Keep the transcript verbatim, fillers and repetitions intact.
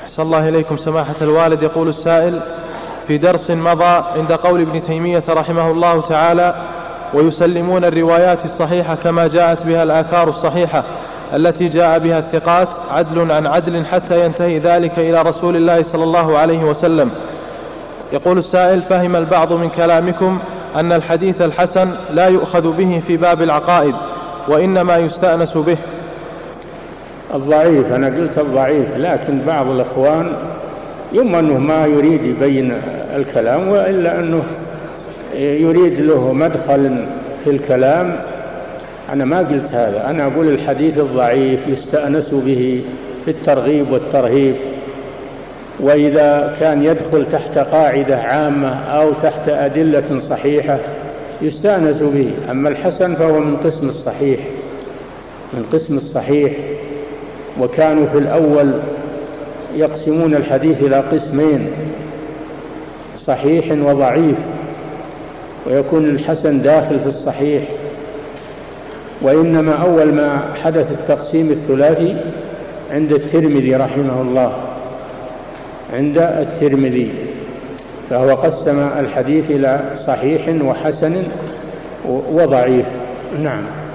أحسن الله إليكم سماحة الوالد. يقول السائل: في درس مضى عند قول ابن تيمية رحمه الله تعالى: ويسلمون الروايات الصحيحة كما جاءت بها الآثار الصحيحة التي جاء بها الثقات عدل عن عدل حتى ينتهي ذلك إلى رسول الله صلى الله عليه وسلم. يقول السائل: فهم البعض من كلامكم أن الحديث الحسن لا يؤخذ به في باب العقائد وإنما يستأنس به. الضعيف، أنا قلت الضعيف، لكن بعض الإخوان يما أنه ما يريد يبين الكلام، وإلا أنه يريد له مدخل في الكلام. أنا ما قلت هذا، أنا أقول الحديث الضعيف يستأنس به في الترغيب والترهيب، وإذا كان يدخل تحت قاعدة عامة أو تحت أدلة صحيحة يستأنس به. أما الحسن فهو من قسم الصحيح، من قسم الصحيح. وكانوا في الأول يقسمون الحديث إلى قسمين: صحيح وضعيف، ويكون الحسن داخل في الصحيح. وإنما أول ما حدث التقسيم الثلاثي عند الترمذي رحمه الله، عند الترمذي، فهو قسم الحديث إلى صحيح وحسن وضعيف. نعم.